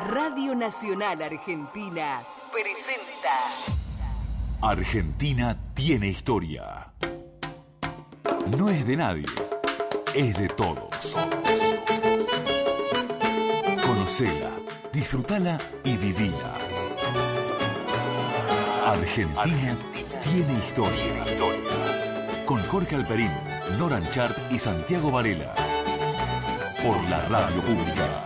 Radio Nacional Argentina presenta Argentina tiene historia. No es de nadie, es de todos. Conocela, disfrutala y vivila. Argentina tiene historia. Con Jorge Alperín, Nora Anchart y Santiago Varela. Por la Radio Pública.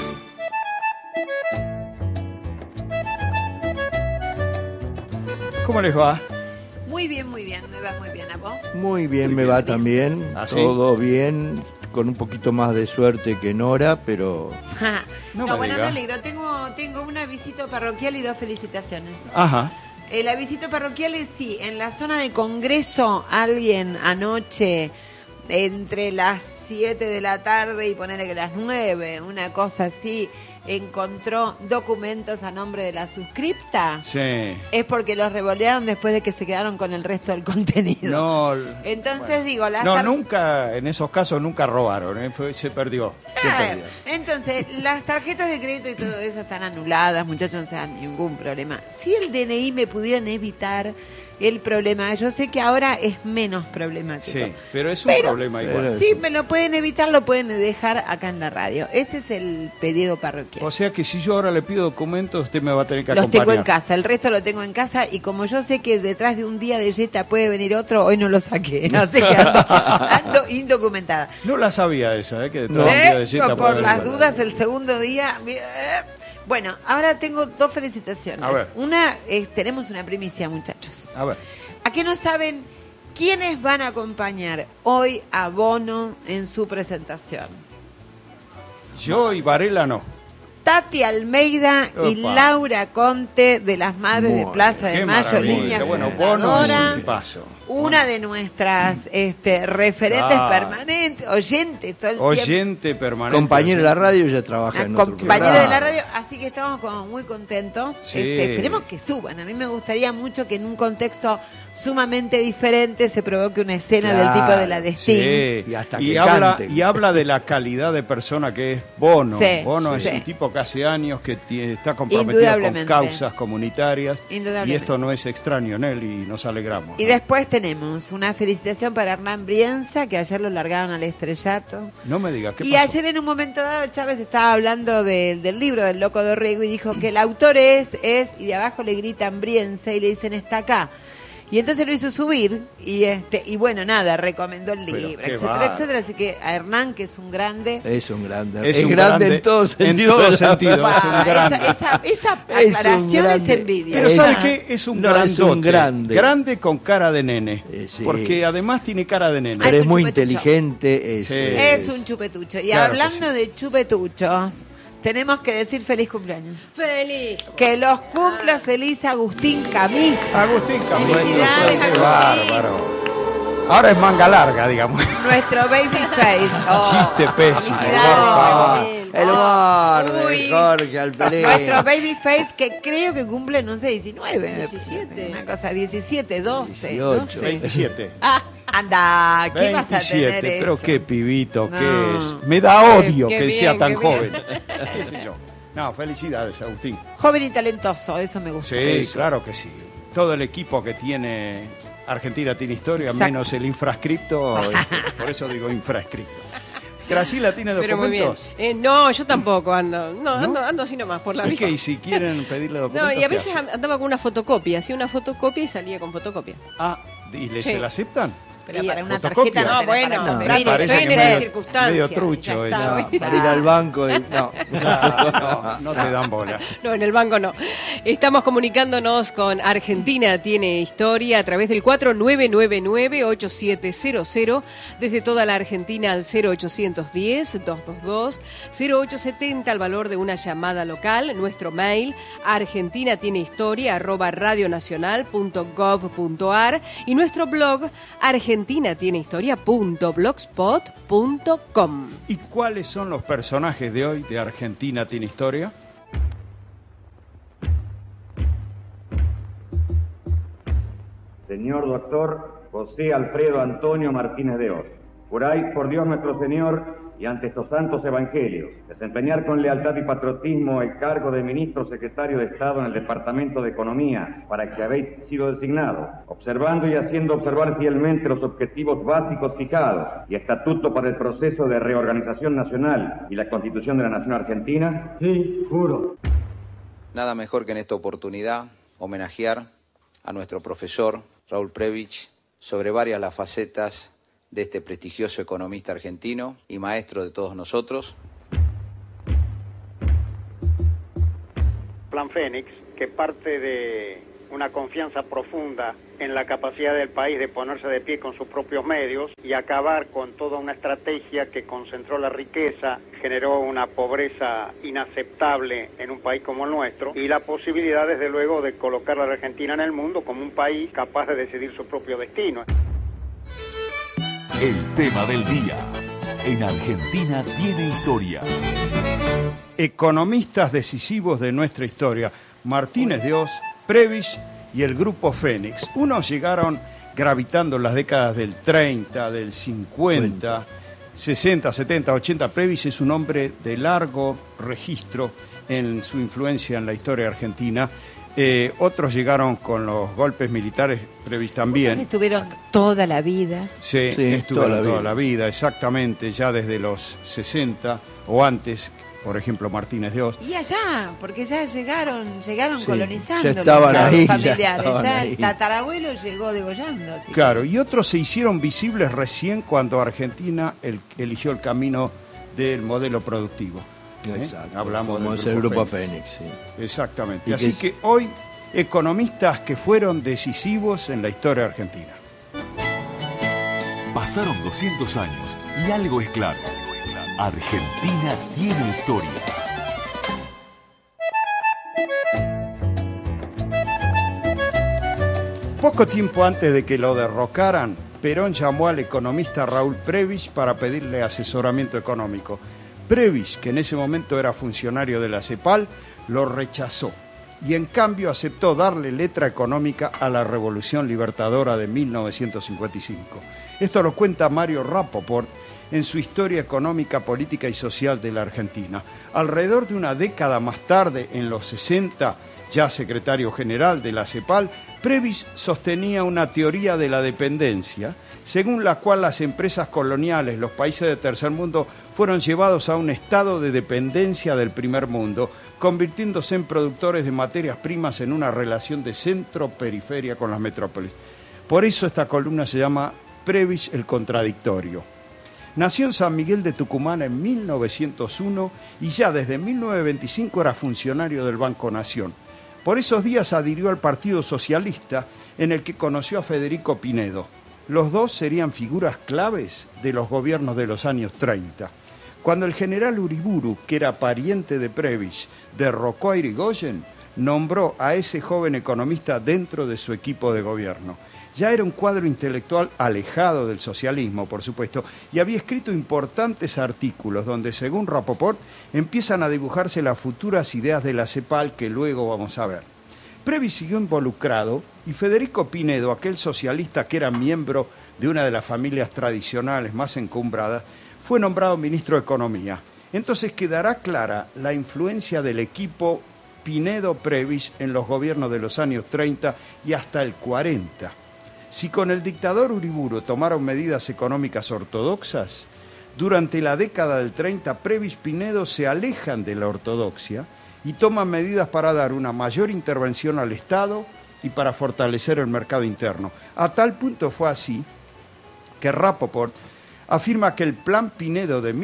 ¿Cómo les va? Muy bien, me va muy bien. ¿A vos? Muy bien, me va también. ¿Ah, sí? Todo bien, con un poquito más de suerte que Nora, pero... No, bueno, me alegro. Tengo una visita parroquial y 2 felicitaciones. Ajá. La visita parroquial es, sí, en la zona de Congreso, alguien anoche, entre las 7 de la tarde y ponerle que las 9, una cosa así, encontró documentos a nombre de la suscripta. Sí. Es porque los revolearon después de que se quedaron con el resto del contenido. No. Entonces bueno. digo, nunca, en esos casos nunca robaron, se perdió. Entonces, las tarjetas de crédito y todo eso están anuladas, muchachos, no se dan ningún problema. Si el DNI me pudieran evitar el problema, yo sé que ahora es menos problemático. Sí, pero es un problema igual. Si me lo pueden evitar, lo pueden dejar acá en la radio. Este es el pedido parroquial. O sea que si yo ahora le pido documentos, usted me va a tener que Los acompañar. tengo en casa, el resto lo tengo en casa, y como yo sé que detrás de un día de Jetta puede venir otro, hoy no lo saqué, así que ando indocumentada. No la sabía esa, que detrás de un día de Jetta Yo, puede por venir las otro. dudas, el segundo día... Bueno, ahora tengo 2 felicitaciones. A ver. Una, tenemos una primicia, muchachos. A ver. ¿A qué no saben quiénes van a acompañar hoy a Bono en su presentación? Yo y Varela no. Tati Almeida y Opa. Laura Conte de las Madres de Plaza de Qué Mayo, maravilla. línea Bueno, Bono es fundadora. un tipazo. Una de nuestras referentes Claro. permanentes, oyentes todo el tiempo. Oyente permanente. Compañero de la radio ya trabaja en otro Compañera programa. de la radio, así que estamos como muy contentos. Sí. Esperemos que suban. A mí me gustaría mucho que en un contexto sumamente diferente se provoque una escena del tipo de la de Sting. Sí. Y hasta y que habla, cante. y habla de la calidad de persona que es Bono. Sí, Bono sí. es un tipo que hace años que está comprometido con Indudablemente. causas comunitarias. Indudablemente. Y esto no es extraño en él y nos alegramos. Y ¿no? después tenemos una felicitación para Hernán Brienza, que ayer lo largaron al estrellato. No me digas, ¿qué Y pasó? ayer en un momento dado Chávez estaba hablando del libro del Loco Dorrego y dijo que el autor es, y de abajo le gritan Brienza y le dicen está acá. Y entonces lo hizo subir y bueno, nada, recomendó el Pero libro, qué etcétera, bárbaro. etcétera. Así que a Hernán, que es un grande... Es un grande. Es Es un grande grande en todos en sentidos. todos de la sentidos. palabra. Es un grande. Esa Es un aclaración es grande. envidia. Pero Es- ¿sabe qué? Es un No, grandote. es un grande. Grande con cara de nene. Sí. Porque además tiene cara de nene. Ay, Pero es es un muy chupetucho. inteligente. Sí. Es un chupetucho. Y Claro que hablando sí. de chupetuchos, tenemos que decir feliz cumpleaños. ¡Feliz! Que los cumpla feliz Agustín Camisa. Agustín Camilo. Felicidades, Qué Agustín. bárbaro. Ahora es manga larga, digamos. Nuestro baby face. Chiste pésimo. Felicidades, por favor. Agustín. El humor de Uy. Jorge Alperín. Nuestro baby face que creo que cumple, no sé, 19. 17. Una cosa, 17, 12. 18. No sé. 27. Anda, ¿qué vas a tener 27, pero eso? qué pibito No. que es. Me da odio Qué que bien, sea tan qué bien. joven. ¿Qué sé yo? No, felicidades, Agustín. Joven y talentoso, eso me gusta. Sí, Eso. claro que sí. Todo el equipo que tiene Argentina tiene historia, Exacto. menos el infrascripto. Por eso digo infrascripto. Graciela tiene Pero muy bien. documentos. No, yo tampoco ando. No, ¿No? ando así nomás por la ¿Y vida. qué? ¿Y si quieren pedirle documentos? No, y a qué veces hacen? andaba con una fotocopia. Hacía una fotocopia y salía con fotocopia. Ah, ¿y Sí. se la aceptan? Pero Y para una fotocopia. tarjeta No, tenés bueno, para pero mire, parece estoy que en esa medio- circunstancia. medio trucho Ya eso. está, No, ¿viste? para ir al banco. No. No te dan bola. No, en el banco no. Estamos comunicándonos con Argentina Tiene Historia a través del 4999-8700 desde toda la Argentina al 0810-222-0870 al valor de una llamada local. Nuestro mail argentinatienehistoria@radionacional.gov.ar y nuestro blog argentinatienehistoria.blogspot.com. ¿Y cuáles son los personajes de hoy de Argentina Tiene Historia? Señor doctor José Alfredo Antonio Martínez de Oz, juráis por Dios nuestro Señor y ante estos santos evangelios, desempeñar con lealtad y patriotismo el cargo de Ministro Secretario de Estado en el Departamento de Economía, para que habéis sido designado, observando y haciendo observar fielmente los objetivos básicos fijados y estatuto para el proceso de reorganización nacional y la Constitución de la Nación Argentina. Sí, juro. Nada mejor que en esta oportunidad homenajear a nuestro profesor Raúl Prebisch sobre varias las facetas de este prestigioso economista argentino y maestro de todos nosotros. Plan Fénix, que parte de una confianza profunda en la capacidad del país de ponerse de pie con sus propios medios y acabar con toda una estrategia que concentró la riqueza, generó una pobreza inaceptable en un país como el nuestro y la posibilidad, desde luego, de colocar a la Argentina en el mundo como un país capaz de decidir su propio destino. El tema del día. En Argentina tiene historia. Economistas decisivos de nuestra historia. Martínez de Hoz, Prebisch y el Grupo Fénix. Unos llegaron gravitando en las décadas del 30, del 50, 60, 70, 80. Prebisch es un hombre de largo registro en su influencia en la historia argentina. Otros llegaron con los golpes militares, Prebisch también. Estuvieron toda la vida. Sí, estuvieron toda la vida, exactamente, ya desde los 60 o antes. Por ejemplo, Martínez de Hoz. Y allá, porque ya llegaron sí, colonizando. Ya estaban ahí. Familiares. Ya el tatarabuelo llegó degollando. Claro, y otros se hicieron visibles recién cuando Argentina eligió el camino del modelo productivo. Exacto. Hablamos como del el Grupo Fénix. Sí. Exactamente. Así que hoy, economistas que fueron decisivos en la historia argentina. Pasaron 200 años y algo es claro. Argentina tiene historia. Poco tiempo antes de que lo derrocaran, Perón llamó al economista Raúl Prebisch para pedirle asesoramiento económico. Prebisch, que en ese momento era funcionario de la CEPAL, lo rechazó y en cambio aceptó darle letra económica a la Revolución Libertadora de 1955. Esto lo cuenta Mario Rapoport en su Historia Económica, Política y Social de la Argentina. Alrededor de una década más tarde, en los 60, ya secretario general de la CEPAL, Prebisch sostenía una teoría de la dependencia, según la cual las empresas coloniales, los países de tercer mundo, fueron llevados a un estado de dependencia del primer mundo, convirtiéndose en productores de materias primas en una relación de centro-periferia con las metrópolis. Por eso esta columna se llama Prebisch el contradictorio. Nació en San Miguel de Tucumán en 1901 y ya desde 1925 era funcionario del Banco Nación. Por esos días adhirió al Partido Socialista, en el que conoció a Federico Pinedo. Los dos serían figuras claves de los gobiernos de los años 30. Cuando el general Uriburu, que era pariente de Prebisch, derrocó a Irigoyen, nombró a ese joven economista dentro de su equipo de gobierno. Ya era un cuadro intelectual alejado del socialismo, por supuesto, y había escrito importantes artículos donde, según Rapoport, empiezan a dibujarse las futuras ideas de la CEPAL que luego vamos a ver. Prebisch siguió involucrado y Federico Pinedo, aquel socialista que era miembro de una de las familias tradicionales más encumbradas, fue nombrado ministro de Economía. Entonces quedará clara la influencia del equipo Pinedo-Prebisch en los gobiernos de los años 30 y hasta el 40. Si con el dictador Uriburu tomaron medidas económicas ortodoxas, durante la década del 30 Prebisch y Pinedo se alejan de la ortodoxia y toman medidas para dar una mayor intervención al Estado y para fortalecer el mercado interno. A tal punto fue así que Rapoport afirma que el Plan Pinedo de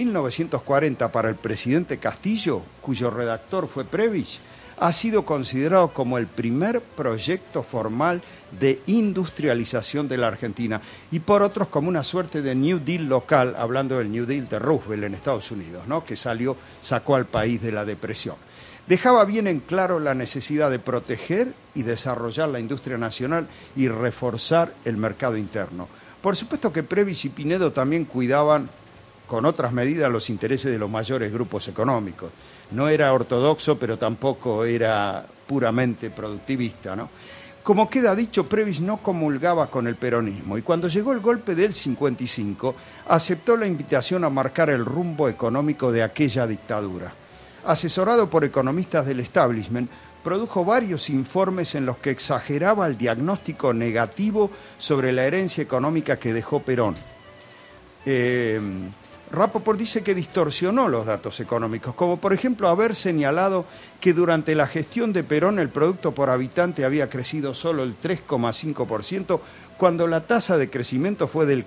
1940 para el presidente Castillo, cuyo redactor fue Prebisch, ha sido considerado como el primer proyecto formal de industrialización de la Argentina y por otros como una suerte de New Deal local, hablando del New Deal de Roosevelt en Estados Unidos, ¿no? Que sacó al país de la depresión. Dejaba bien en claro la necesidad de proteger y desarrollar la industria nacional y reforzar el mercado interno. Por supuesto que Prebisch y Pinedo también cuidaban con otras medidas los intereses de los mayores grupos económicos. No era ortodoxo, pero tampoco era puramente productivista, ¿no? Como queda dicho, Previs no comulgaba con el peronismo y cuando llegó el golpe del 55 aceptó la invitación a marcar el rumbo económico de aquella dictadura. Asesorado por economistas del establishment, produjo varios informes en los que exageraba el diagnóstico negativo sobre la herencia económica que dejó Perón. Rapoport dice que distorsionó los datos económicos, como por ejemplo haber señalado que durante la gestión de Perón el producto por habitante había crecido solo el 3,5%, cuando la tasa de crecimiento fue del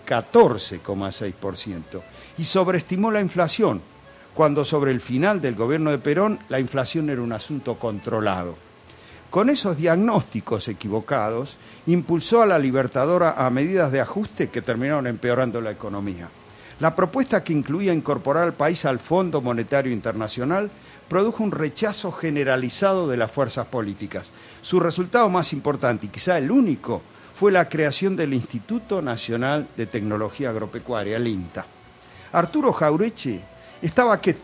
14,6%, y sobreestimó la inflación, cuando sobre el final del gobierno de Perón la inflación era un asunto controlado. Con esos diagnósticos equivocados, impulsó a la Libertadora a medidas de ajuste que terminaron empeorando la economía. La propuesta, que incluía incorporar al país al Fondo Monetario Internacional, produjo un rechazo generalizado de las fuerzas políticas. Su resultado más importante, y quizá el único, fue la creación del Instituto Nacional de Tecnología Agropecuaria, el INTA. Arturo Jauretche estaba que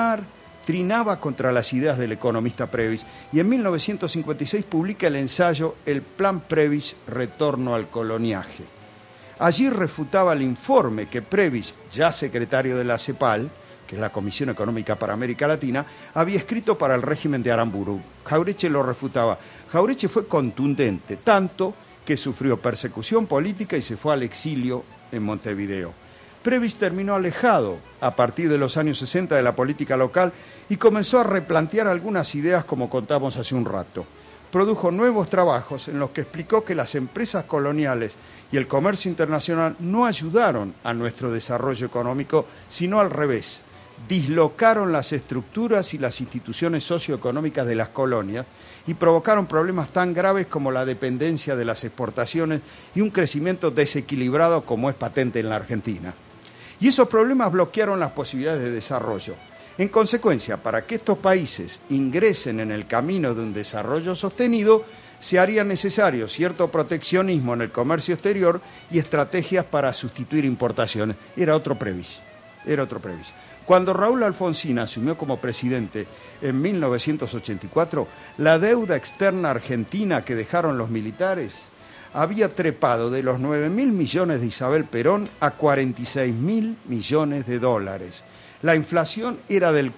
trinaba contra las ideas del economista Previs, y en 1956 publica el ensayo El Plan Previs, Retorno al Coloniaje. Allí refutaba el informe que Previs, ya secretario de la CEPAL, que es la Comisión Económica para América Latina, había escrito para el régimen de Aramburu. Jauretche lo refutaba. Jauretche fue contundente, tanto que sufrió persecución política y se fue al exilio en Montevideo. Previs terminó alejado a partir de los años 60 de la política local y comenzó a replantear algunas ideas, como contamos hace un rato. Produjo nuevos trabajos en los que explicó que las empresas coloniales y el comercio internacional no ayudaron a nuestro desarrollo económico, sino al revés. Dislocaron las estructuras y las instituciones socioeconómicas de las colonias y provocaron problemas tan graves como la dependencia de las exportaciones y un crecimiento desequilibrado como es patente en la Argentina. Y esos problemas bloquearon las posibilidades de desarrollo. En consecuencia, para que estos países ingresen en el camino de un desarrollo sostenido, se haría necesario cierto proteccionismo en el comercio exterior y estrategias para sustituir importaciones. Era otro Previs. Cuando Raúl Alfonsín asumió como presidente en 1984, la deuda externa argentina que dejaron los militares había trepado de los 9.000 millones de Isabel Perón a 46.000 millones de dólares. La inflación era del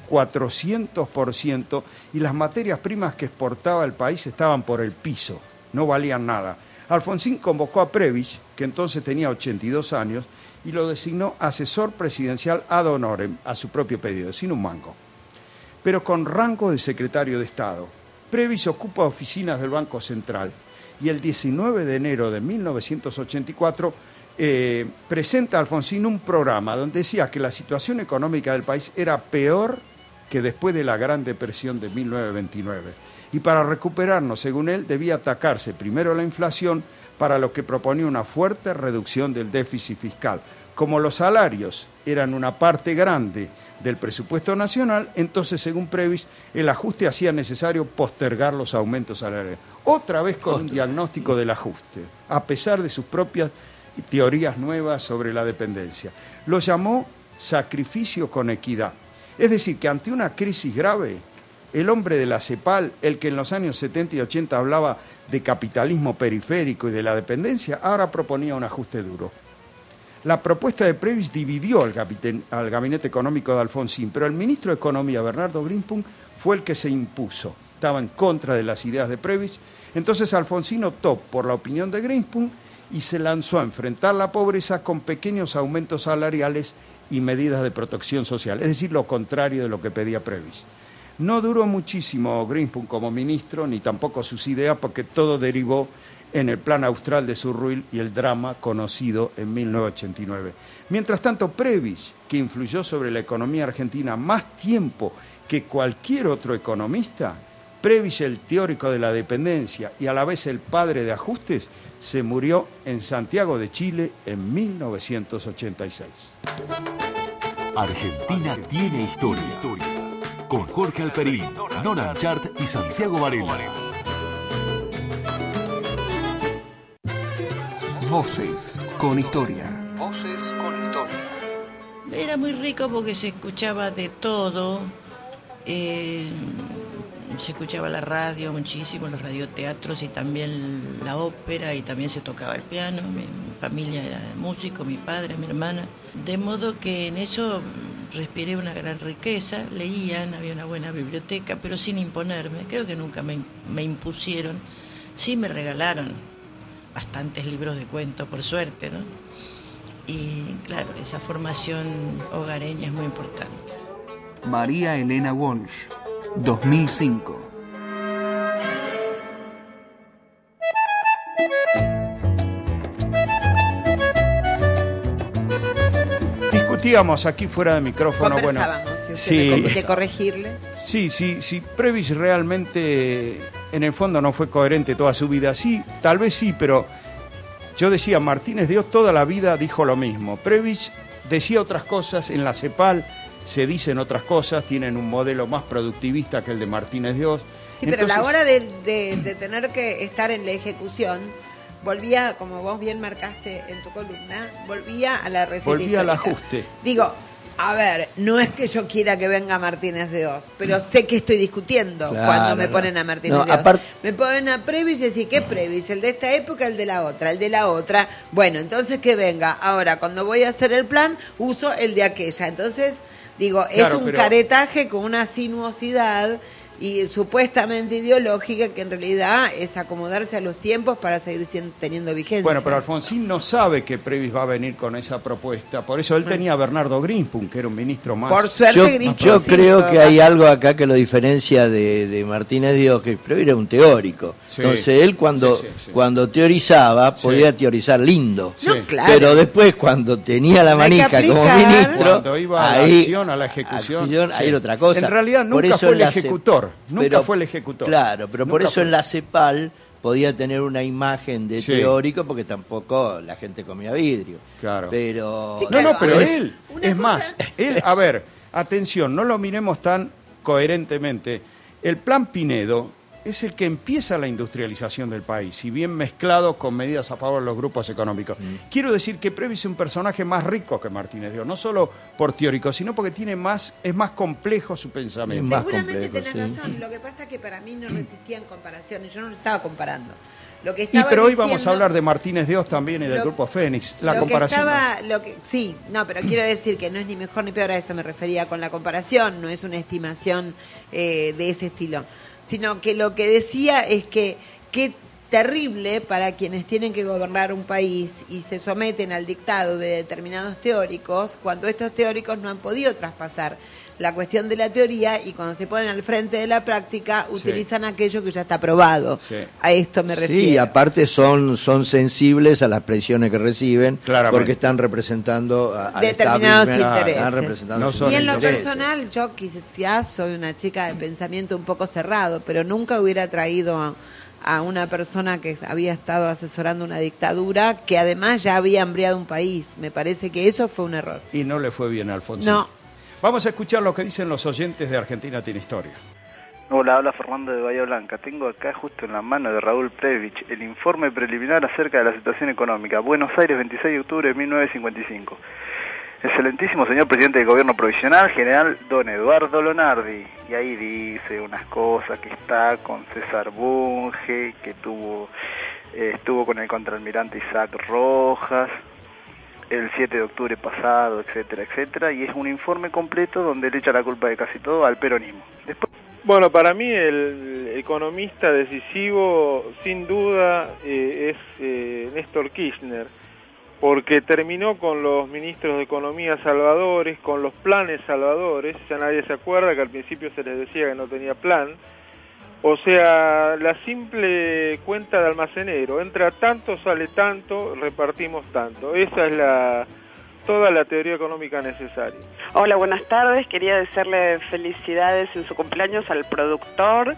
400% y las materias primas que exportaba el país estaban por el piso, no valían nada. Alfonsín convocó a Previs, que entonces tenía 82 años, y lo designó asesor presidencial ad honorem, a su propio pedido, sin un mango, pero con rango de secretario de Estado. Previs ocupa oficinas del Banco Central y el 19 de enero de 1984 presenta a Alfonsín un programa donde decía que la situación económica del país era peor que después de la Gran Depresión de 1929. Y para recuperarnos, según él, debía atacarse primero la inflación, para lo que proponía una fuerte reducción del déficit fiscal. Como los salarios eran una parte grande del presupuesto nacional, entonces, según Previs, el ajuste hacía necesario postergar los aumentos salariales. Otra vez con un diagnóstico del ajuste, a pesar de sus propias teorías nuevas sobre la dependencia. Lo llamó sacrificio con equidad. Es decir, que ante una crisis grave, el hombre de la CEPAL, el que en los años 70 y 80 hablaba de capitalismo periférico y de la dependencia, ahora proponía un ajuste duro. La propuesta de Previs dividió al gabinete económico de Alfonsín, pero el ministro de Economía, Bernardo Greenspun, fue el que se impuso. Estaba en contra de las ideas de Previs. Entonces Alfonsín optó por la opinión de Greenspun y se lanzó a enfrentar la pobreza con pequeños aumentos salariales y medidas de protección social, es decir, lo contrario de lo que pedía Previs. No duró muchísimo Greenspun como ministro, ni tampoco sus ideas, porque todo derivó en el Plan Austral de Surruil y el drama conocido en 1989. Mientras tanto, Previs, que influyó sobre la economía argentina más tiempo que cualquier otro economista, Previs, el teórico de la dependencia y a la vez el padre de ajustes, se murió en Santiago de Chile en 1986. Argentina tiene historia. Con Jorge Alperín, Nora Chart y Santiago Varela. Voces con historia. Voces con historia. Era muy rico porque se escuchaba de todo. se escuchaba la radio muchísimo, los radioteatros y también la ópera, y también se tocaba el piano. Mi familia era músico, mi padre, mi hermana. De modo que en eso respiré una gran riqueza, leían, había una buena biblioteca, pero sin imponerme. Creo que nunca me impusieron. Sí me regalaron bastantes libros de cuentos, por suerte, ¿no? Y claro, esa formación hogareña es muy importante. María Elena Walsh, 2005. Discutíamos aquí fuera de micrófono. Conversábamos, bueno, sí, de corregirle. Sí, Prebisch realmente en el fondo no fue coherente toda su vida. Sí, tal vez sí, pero yo decía, Martínez Dios toda la vida dijo lo mismo. Prebisch decía otras cosas, en la CEPAL se dicen otras cosas, tienen un modelo más productivista que el de Martínez Dios. Sí, pero a la hora de tener que estar en la ejecución, volvía, como vos bien marcaste en tu columna, volvía a la receta volvía histórica. al ajuste. Digo, a ver, no es que yo quiera que venga Martínez Dios, pero sé que estoy discutiendo cuando me ponen a Martínez Dios. Me ponen a Prebisch y decir, ¿qué Prebisch? ¿El de esta época, el de la otra? El de la otra. Bueno, entonces que venga. Ahora, cuando voy a hacer el plan, uso el de aquella. Entonces, digo, claro, es un caretaje con una sinuosidad y supuestamente ideológica que en realidad es acomodarse a los tiempos para seguir teniendo vigencia. Bueno, pero Alfonsín no sabe que Prebisch va a venir con esa propuesta, por eso él tenía a Bernardo Grinspoon, que era un ministro más. Por suerte yo creo que hay algo acá que lo diferencia de Martínez Dios, que Prebisch era un teórico. Sí. Entonces él cuando teorizaba podía teorizar lindo, no, claro. Pero después cuando tenía la manija como ministro, cuando iba a la acción, a la ejecución, ahí era otra cosa. En realidad nunca fue el ejecutor. Nunca fue el ejecutor. Claro, pero por eso en la CEPAL podía tener una imagen de teórico, porque tampoco la gente comía vidrio. Claro. Pero sí, claro. Pero él, es más, él, a ver, atención, no lo miremos tan coherentemente. El Plan Pinedo es el que empieza la industrialización del país, si bien mezclado con medidas a favor de los grupos económicos. Quiero decir que Prebisch es un personaje más rico que Martínez Dios, no solo por teórico, sino porque es más complejo su pensamiento. Seguramente tenés razón, lo que pasa es que para mí no resistían comparaciones, yo no lo estaba comparando. Lo que estaba pero hoy diciendo, vamos a hablar de Martínez Dios también y del Grupo Fénix. La comparación. Sí, no, pero quiero decir que no es ni mejor ni peor, a eso me refería con la comparación, no es una estimación de ese estilo. Sino que lo que decía es que qué terrible para quienes tienen que gobernar un país y se someten al dictado de determinados teóricos, cuando estos teóricos no han podido traspasar la cuestión de la teoría y cuando se ponen al frente de la práctica utilizan aquello que ya está probado. Sí. A esto me refiero. Sí, aparte son sensibles a las presiones que reciben, porque están representando a determinados intereses. Están representando y en lo personal, yo quizás soy una chica de pensamiento un poco cerrado, pero nunca hubiera traído a una persona que había estado asesorando una dictadura que además ya había hambriado un país. Me parece que eso fue un error. Y no le fue bien a Alfonsín. No. Vamos a escuchar lo que dicen los oyentes de Argentina Tiene Historia. Hola, habla Fernando de Bahía Blanca. Tengo acá justo en la mano de Raúl Prebisch el informe preliminar acerca de la situación económica. Buenos Aires, 26 de octubre de 1955. Excelentísimo señor presidente del gobierno provisional, general don Eduardo Lonardi. Y ahí dice unas cosas, que está con César Bunge, que estuvo con el contraalmirante Isaac Rojas el 7 de octubre pasado, etcétera, etcétera, y es un informe completo donde le echa la culpa de casi todo al peronismo. Después... Bueno, para mí el economista decisivo, sin duda, es Néstor Kirchner, porque terminó con los ministros de Economía salvadores, con los planes salvadores. Ya nadie se acuerda que al principio se les decía que no tenía plan. O sea, la simple cuenta de almacenero, entra tanto, sale tanto, repartimos tanto. Esa es toda la teoría económica necesaria. Hola, buenas tardes. Quería desearle felicidades en su cumpleaños al productor.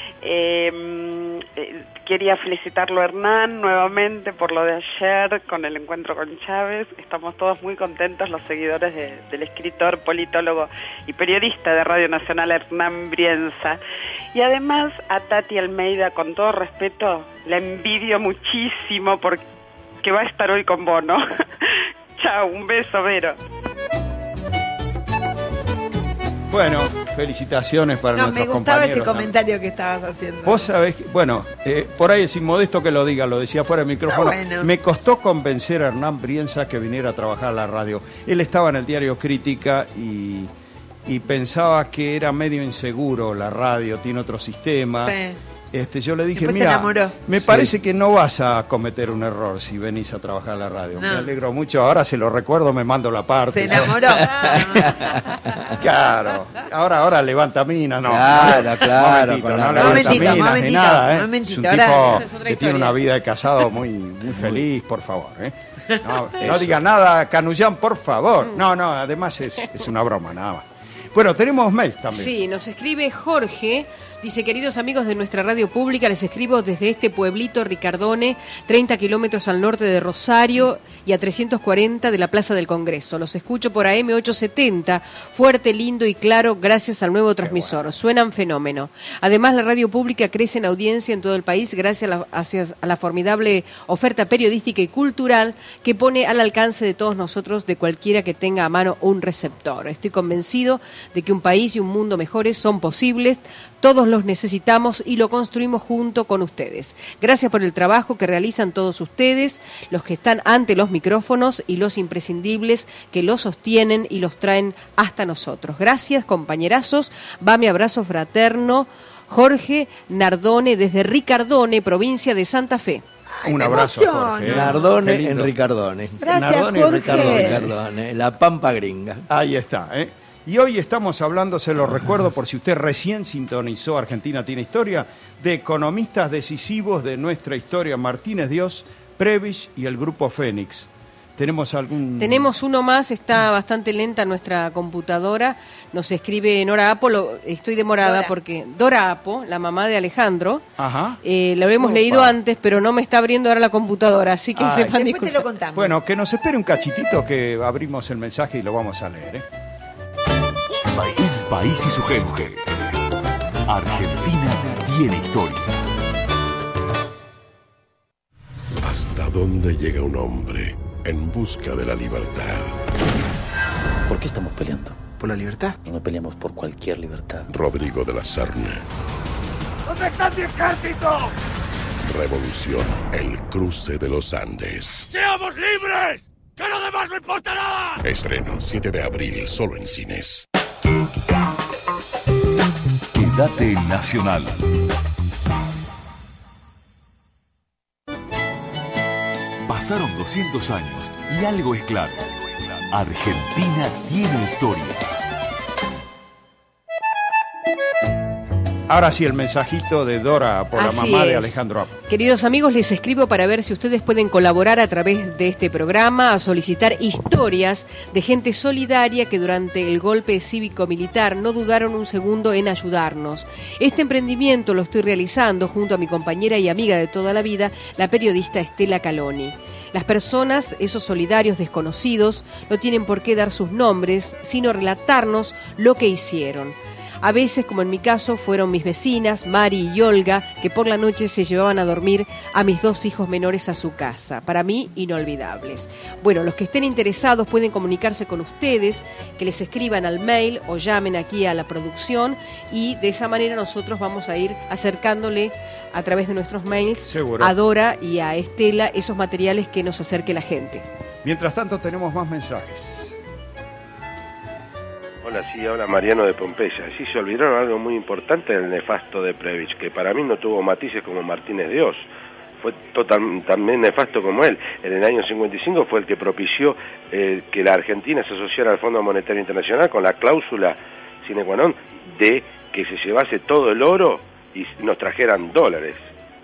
Quería felicitarlo a Hernán nuevamente por lo de ayer con el encuentro con Chávez. Estamos todos muy contentos, los seguidores del escritor, politólogo y periodista de Radio Nacional Hernán Brienza. Y además a Tati Almeida, con todo respeto, la envidio muchísimo porque va a estar hoy con Bono. Chao, un beso, Vero. Bueno, felicitaciones para nuestros compañeros. Me gustaba ese también. comentario que estabas haciendo. Vos sabés, bueno, por ahí es inmodesto que lo diga, lo decía fuera del micrófono. Bueno. Me costó convencer a Hernán Brienza que viniera a trabajar a la radio. Él estaba en el diario Crítica y pensaba que era medio inseguro la radio, tiene otro sistema. Sí. Yo le dije, Después se mira, enamoró. me parece que no vas a cometer un error si venís a trabajar a la radio. No. Me alegro mucho, ahora se lo recuerdo, me mando la parte. Se enamoró. Claro, ahora levanta minas, no. Claro, Momentito, con la- no levanta minas ni momentito, nada, momentito, Es un ahora- tipo Esa es otra que tiene historia. una vida de casado muy feliz, por favor. No diga nada, Canullán, por favor. No, además es una broma, nada más. Bueno, tenemos mails también. Sí, nos escribe Jorge, dice, queridos amigos de nuestra radio pública, les escribo desde este pueblito Ricardone, 30 kilómetros al norte de Rosario y a 340 de la Plaza del Congreso. Los escucho por AM 870, fuerte, lindo y claro, gracias al nuevo transmisor. Bueno. Suenan fenómeno. Además, la radio pública crece en audiencia en todo el país gracias a la formidable oferta periodística y cultural que pone al alcance de todos nosotros, de cualquiera que tenga a mano un receptor. Estoy convencido de que un país y un mundo mejores son posibles, todos los necesitamos y lo construimos junto con ustedes. Gracias por el trabajo que realizan todos ustedes, los que están ante los micrófonos y los imprescindibles que los sostienen y los traen hasta nosotros. Gracias, compañerazos, va mi abrazo fraterno, Jorge Nardone desde Ricardone, provincia de Santa Fe. Un abrazo, Jorge. Nardone en Ricardone. Gracias, Nardone y Jorge. Ricardone, la Pampa Gringa. Ahí está, Y hoy estamos hablando, se lo recuerdo por si usted recién sintonizó Argentina Tiene Historia, de economistas decisivos de nuestra historia, Martínez Dios, Prebisch y el Grupo Fénix. ¿Tenemos algún...? Tenemos uno más, está bastante lenta nuestra computadora, nos escribe Nora Apo, estoy demorada porque Dora Apo, la mamá de Alejandro, Ajá. lo hemos leído antes, pero no me está abriendo ahora la computadora, así que sepan Después disculpar. te lo contamos. Bueno, que nos espere un cachitito que abrimos el mensaje y lo vamos a leer, Un país y su gente. Argentina tiene historia. ¿Hasta dónde llega un hombre en busca de la libertad? ¿Por qué estamos peleando? ¿Por la libertad? No peleamos por cualquier libertad. Rodrigo de la Serna. ¿Dónde está mi ejército? Revolución, el cruce de los Andes. ¡Seamos libres! ¡Que lo demás no importa nada! Estreno 7 de abril, solo en cines. Quédate Nacional. Pasaron 200 años y algo es claro. Argentina tiene historia. Ahora sí, el mensajito de Dora por Así la mamá de es. Alejandro Apo. Queridos amigos, les escribo para ver si ustedes pueden colaborar a través de este programa, a solicitar historias de gente solidaria que durante el golpe cívico-militar no dudaron un segundo en ayudarnos. Este emprendimiento lo estoy realizando junto a mi compañera y amiga de toda la vida, la periodista Estela Caloni. Las personas, esos solidarios desconocidos, no tienen por qué dar sus nombres, sino relatarnos lo que hicieron. A veces, como en mi caso, fueron mis vecinas, Mari y Olga, que por la noche se llevaban a dormir a mis 2 hijos menores a su casa. Para mí, inolvidables. Bueno, los que estén interesados pueden comunicarse con ustedes, que les escriban al mail o llamen aquí a la producción y de esa manera nosotros vamos a ir acercándole a través de nuestros mails Seguro. a Dora y a Estela esos materiales que nos acerque la gente. Mientras tanto, tenemos más mensajes. Hola, sí, habla Mariano de Pompeya. Sí, se olvidaron algo muy importante del nefasto de Prebisch, que para mí no tuvo matices como Martínez Dios. Fue también nefasto como él. En el año 55 fue el que propició que la Argentina se asociara al Fondo Monetario Internacional con la cláusula sine qua non de que se llevase todo el oro y nos trajeran dólares.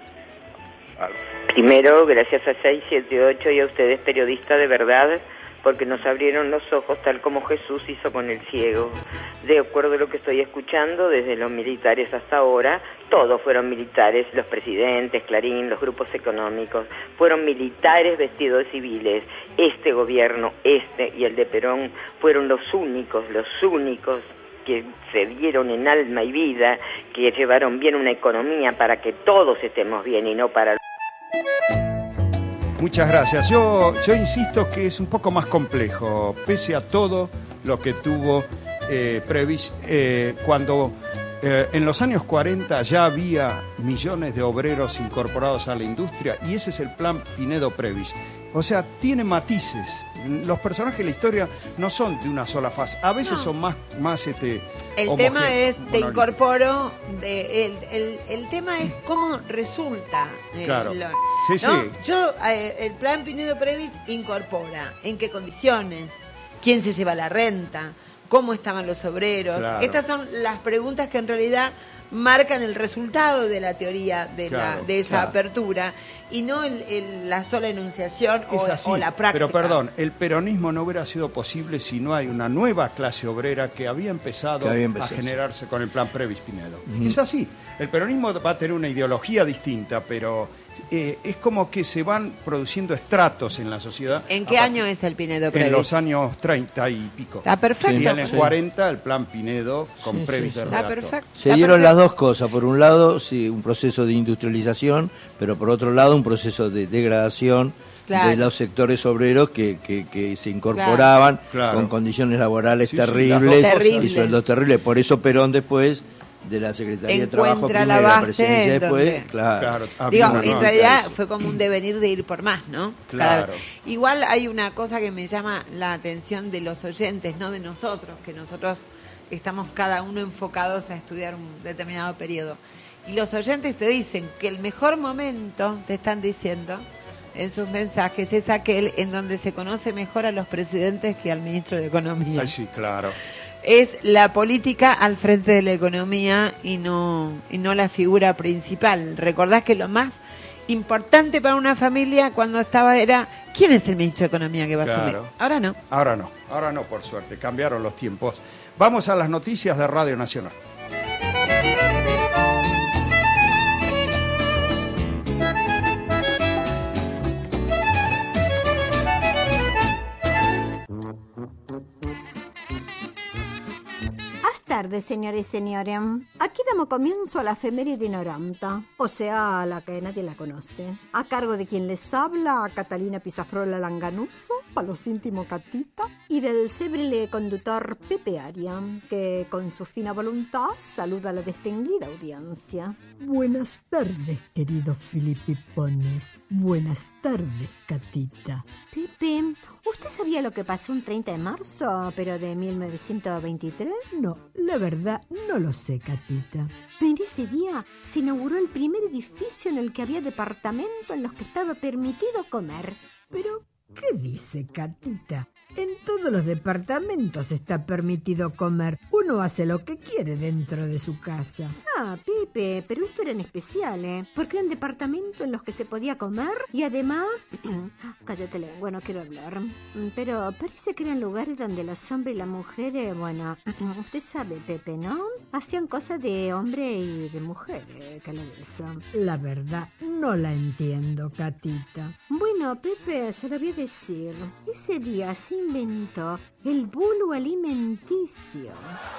Primero, gracias a 678 y a ustedes, periodistas de verdad, porque nos abrieron los ojos tal como Jesús hizo con el ciego. De acuerdo a lo que estoy escuchando, desde los militares hasta ahora, todos fueron militares, los presidentes, Clarín, los grupos económicos, fueron militares vestidos de civiles. Este gobierno, y el de Perón, fueron los únicos que se dieron en alma y vida, que llevaron bien una economía para que todos estemos bien y no para... Muchas gracias. Yo insisto que es un poco más complejo, pese a todo lo que tuvo Previs, cuando en los años 40 ya había millones de obreros incorporados a la industria, y ese es el plan Pinedo-Previs. O sea, tiene matices. Los personajes de la historia no son de una sola faz. A veces son más el tema es, te incorporo, el tema es cómo resulta. Claro. Sí. Yo, el plan Pinedo-Previs incorpora en qué condiciones, quién se lleva la renta, cómo estaban los obreros. Claro. Estas son las preguntas que en realidad marcan el resultado de la teoría de esa apertura, y no la sola enunciación o la práctica. Pero perdón, el peronismo no hubiera sido posible si no hay una nueva clase obrera que había empezado a generarse con el plan Previs-Pinedo. Es así. El peronismo va a tener una ideología distinta, pero es como que se van produciendo estratos en la sociedad. ¿En qué año es el Pinedo-Previs? En los años 30 y pico. Está perfecto. Y en el 40 el plan Pinedo con Previs de redactor. Está perfecto. Se dieron las dos cosas. Por un lado, un proceso de industrialización, pero por otro lado, un proceso de degradación de los sectores obreros que se incorporaban con condiciones laborales terribles y sueldos terribles. Por eso Perón después de la Secretaría de Trabajo primero, la presidencia después, en realidad fue como un devenir de ir por más, ¿no? Claro. Igual hay una cosa que me llama la atención de los oyentes, no de nosotros, que nosotros estamos cada uno enfocados a estudiar un determinado periodo. Y los oyentes te dicen que el mejor momento, te están diciendo en sus mensajes, es aquel en donde se conoce mejor a los presidentes que al ministro de Economía. Ay, sí, claro. Es la política al frente de la economía y no la figura principal. Recordás que lo más importante para una familia cuando estaba era ¿quién es el ministro de Economía que va a asumir? Ahora no. Ahora no, por suerte. Cambiaron los tiempos. Vamos a las noticias de Radio Nacional. Tardes, señores y señores. Aquí damos comienzo a la efeméride 90, o sea, a la que nadie la conoce. A cargo de quien les habla, Catalina Pisafrola Langanuso, para los íntimos Catita, y del célebre conductor Pepe Aria, que con su fina voluntad saluda a la distinguida audiencia. Buenas tardes, queridos filipipones. Buenas tardes, Catita. Pepe, ¿usted sabía lo que pasó un 30 de marzo, pero de 1923? No, la verdad no lo sé, Catita. Pero ese día se inauguró el primer edificio en el que había departamentos en los que estaba permitido comer. Pero, ¿qué dice, Catita? En todos los departamentos está permitido comer. Uno hace lo que quiere dentro de su casa. Ah, Pepe, pero esto era en especial, porque eran departamentos en los que se podía comer y además... Cállate lengua, no quiero hablar. Pero parece que eran lugares donde los hombres y las mujeres, bueno, usted sabe, Pepe, ¿no? Hacían cosas de hombre y de mujer, que le eso. La verdad, no la entiendo, Catita. Bueno, Pepe, se lo voy a decir. Ese día se inventó el bulo alimenticio.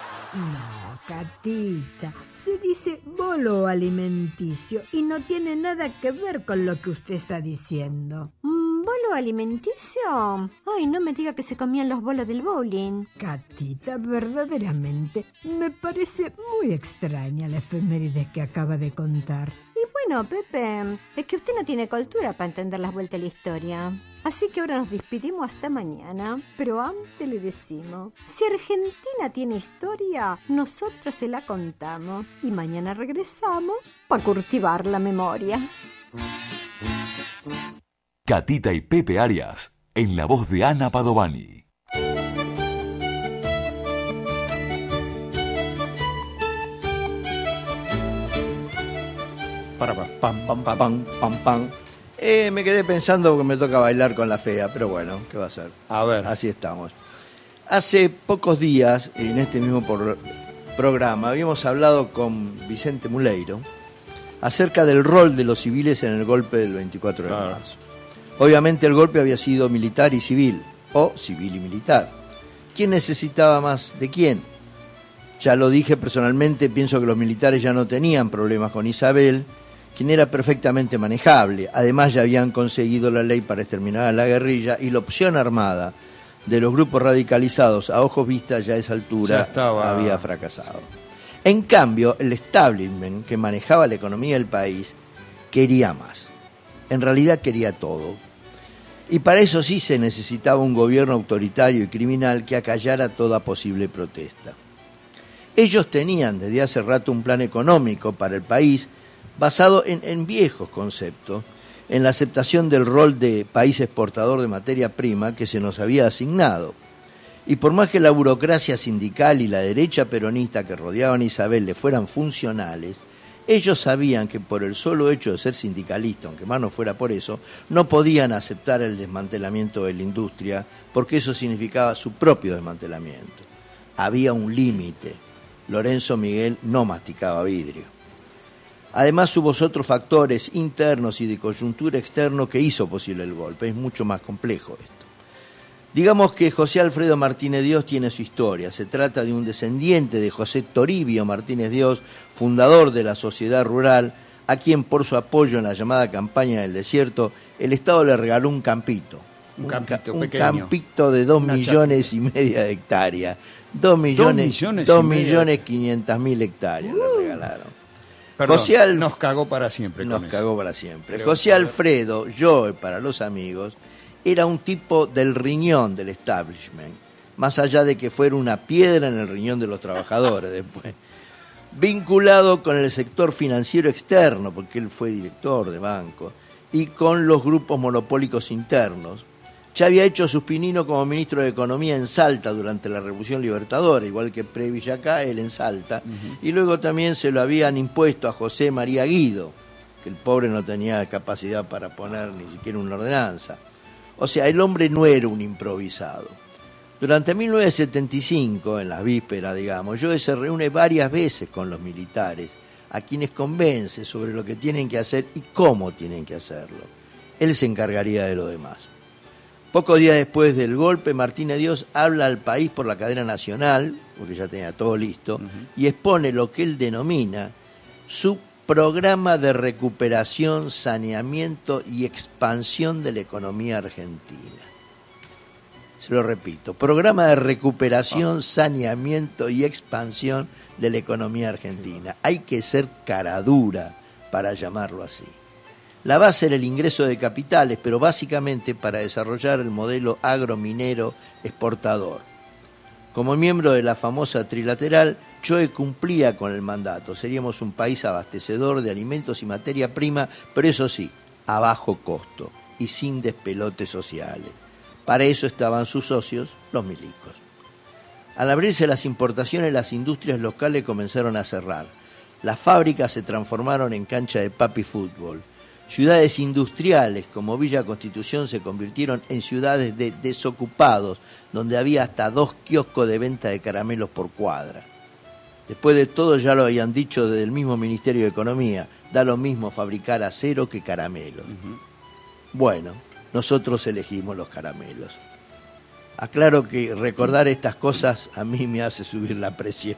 No, Catita, se dice bolo alimenticio y no tiene nada que ver con lo que usted está diciendo. ¿Bolo alimenticio? Ay, no me diga que se comían los bolos del bowling. Catita, verdaderamente, me parece muy extraña la efeméride que acaba de contar. Y bueno, Pepe, es que usted no tiene cultura para entender las vueltas de la historia. Así que ahora nos despedimos hasta mañana, pero antes le decimos, si Argentina tiene historia, nosotros se la contamos y mañana regresamos para cultivar la memoria. Catita y Pepe Arias, en la voz de Ana Padovani. Me quedé pensando que me toca bailar con la fea, pero bueno, ¿qué va a ser? A ver. Así estamos. Hace pocos días, en este mismo programa, habíamos hablado con Vicente Muleiro acerca del rol de los civiles en el golpe del 24 de marzo. Obviamente el golpe había sido militar y civil, o civil y militar. ¿Quién necesitaba más de quién? Ya lo dije personalmente, pienso que los militares ya no tenían problemas con Isabel, quien era perfectamente manejable. Además ya habían conseguido la ley para exterminar a la guerrilla y la opción armada de los grupos radicalizados a ojos vistas ya a esa altura había fracasado. En cambio, el establishment que manejaba la economía del país quería más. En realidad quería todo. Y para eso sí se necesitaba un gobierno autoritario y criminal que acallara toda posible protesta. Ellos tenían desde hace rato un plan económico para el país basado en viejos conceptos, en la aceptación del rol de país exportador de materia prima que se nos había asignado. Y por más que la burocracia sindical y la derecha peronista que rodeaban a Isabel le fueran funcionales, ellos sabían que por el solo hecho de ser sindicalista, aunque más no fuera por eso, no podían aceptar el desmantelamiento de la industria, porque eso significaba su propio desmantelamiento. Había un límite. Lorenzo Miguel no masticaba vidrio. Además hubo otros factores internos y de coyuntura externo que hizo posible el golpe. Es mucho más complejo esto. Digamos que José Alfredo Martínez Dios tiene su historia. Se trata de un descendiente de José Toribio Martínez Dios, fundador de la Sociedad Rural, a quien por su apoyo en la llamada campaña del desierto, el Estado le regaló un campito. Un campito un pequeño. Campito de 2,5 millones de hectáreas. 2.500.000 hectáreas le regalaron. Perdón, nos cagó para siempre. Nos cagó para siempre. José Alfredo, yo para los amigos, era un tipo del riñón del establishment, más allá de que fuera una piedra en el riñón de los trabajadores después. Vinculado con el sector financiero externo, porque él fue director de banco, y con los grupos monopólicos internos. Ya había hecho sus pininos como ministro de Economía en Salta durante la Revolución Libertadora, igual que Prebisch acá, él en Salta. Y luego también se lo habían impuesto a José María Guido, que el pobre no tenía capacidad para poner ni siquiera una ordenanza. O sea, el hombre no era un improvisado. Durante 1975, en las vísperas, digamos, Joe se reúne varias veces con los militares, a quienes convence sobre lo que tienen que hacer y cómo tienen que hacerlo. Él se encargaría de lo demás. Pocos días después del golpe, Martínez Dios habla al país por la cadena nacional, porque ya tenía todo listo, y expone lo que él denomina su programa de recuperación, saneamiento y expansión de la economía argentina. Se lo repito, programa de recuperación, saneamiento y expansión de la economía argentina. Hay que ser caradura para llamarlo así. La base era el ingreso de capitales, pero básicamente para desarrollar el modelo agrominero exportador. Como miembro de la famosa trilateral, Joe cumplía con el mandato. Seríamos un país abastecedor de alimentos y materia prima, pero eso sí, a bajo costo y sin despelotes sociales. Para eso estaban sus socios, los milicos. Al abrirse las importaciones, las industrias locales comenzaron a cerrar. Las fábricas se transformaron en cancha de papi fútbol. Ciudades industriales como Villa Constitución se convirtieron en ciudades de desocupados, donde había hasta 2 kioscos de venta de caramelos por cuadra. Después de todo, ya lo habían dicho desde el mismo Ministerio de Economía, da lo mismo fabricar acero que caramelos. Bueno, nosotros elegimos los caramelos. Aclaro que recordar estas cosas a mí me hace subir la presión.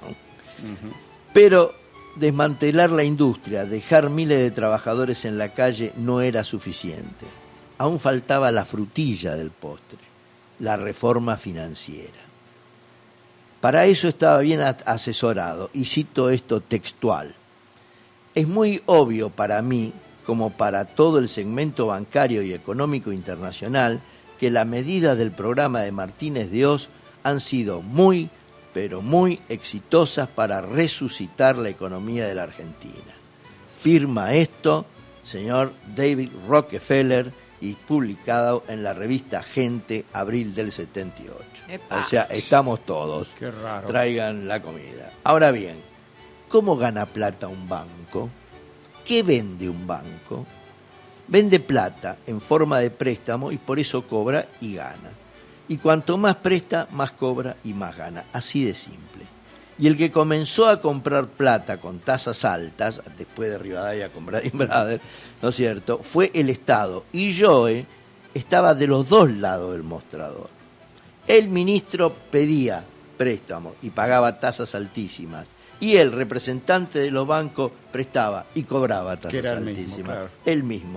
Pero desmantelar la industria, dejar miles de trabajadores en la calle no era suficiente. Aún faltaba la frutilla del postre, la reforma financiera. Para eso estaba bien asesorado, y cito esto textual. Es muy obvio para mí, como para todo el segmento bancario y económico internacional, que las medidas del programa de Martínez Dios han sido muy, pero muy exitosas para resucitar la economía de la Argentina. Firma esto, señor David Rockefeller, y publicado en la revista Gente, abril del 78. ¡Epa! O sea, estamos todos. Qué raro. Traigan la comida. Ahora bien, ¿cómo gana plata un banco? ¿Qué vende un banco? Vende plata en forma de préstamo y por eso cobra y gana. Y cuanto más presta, más cobra y más gana. Así de simple. Y el que comenzó a comprar plata con tasas altas, después de Rivadavia con Bradin Brothers, ¿no es cierto?, fue el Estado. Y Joe estaba de los dos lados del mostrador. El ministro pedía préstamos y pagaba tasas altísimas. Y el representante de los bancos prestaba y cobraba tasas altísimas. Mismo, claro. El mismo.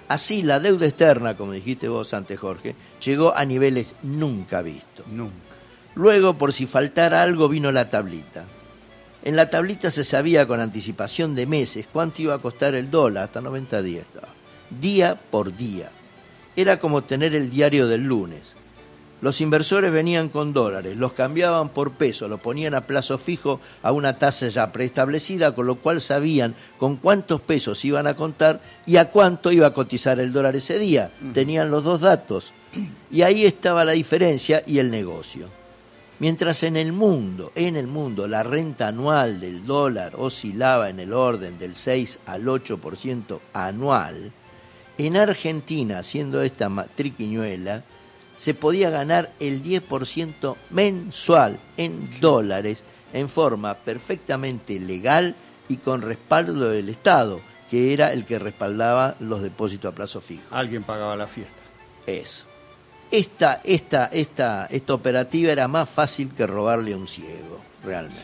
Así, la deuda externa, como dijiste vos antes, Jorge, llegó a niveles nunca vistos. Nunca. Luego, por si faltara algo, vino la tablita. En la tablita se sabía con anticipación de meses cuánto iba a costar el dólar, hasta 90 días estaba, día por día. Era como tener el diario del lunes. Los inversores venían con dólares, los cambiaban por pesos, los ponían a plazo fijo a una tasa ya preestablecida, con lo cual sabían con cuántos pesos iban a contar y a cuánto iba a cotizar el dólar ese día. Tenían los dos datos. Y ahí estaba la diferencia y el negocio. Mientras en el mundo, la renta anual del dólar oscilaba en el orden del 6 al 8% anual, en Argentina, haciendo esta triquiñuela, se podía ganar el 10% mensual en dólares en forma perfectamente legal y con respaldo del Estado, que era el que respaldaba los depósitos a plazo fijo. Alguien pagaba la fiesta. Eso. Esta operativa era más fácil que robarle a un ciego, realmente.